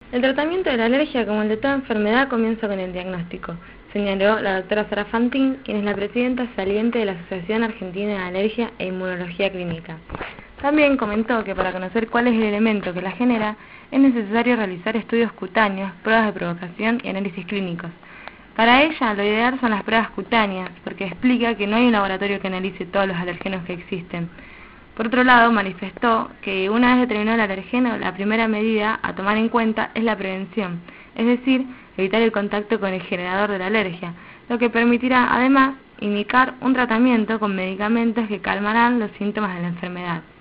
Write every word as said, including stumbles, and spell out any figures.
El tratamiento de la alergia, como el de toda enfermedad, comienza con el diagnóstico, señaló la doctora Sara Fantin, quien es la presidenta saliente de la Asociación Argentina de Alergia e Inmunología Clínica. También comentó que para conocer cuál es el elemento que la genera, es necesario realizar estudios cutáneos, pruebas de provocación y análisis clínicos. Para ella, lo ideal son las pruebas cutáneas, porque explica que no hay un laboratorio que analice todos los alergenos que existen. Por otro lado, manifestó que una vez determinado el alergeno, la primera medida a tomar en cuenta es la prevención, es decir, evitar el contacto con el generador de la alergia, lo que permitirá, además, indicar un tratamiento con medicamentos que calmarán los síntomas de la enfermedad.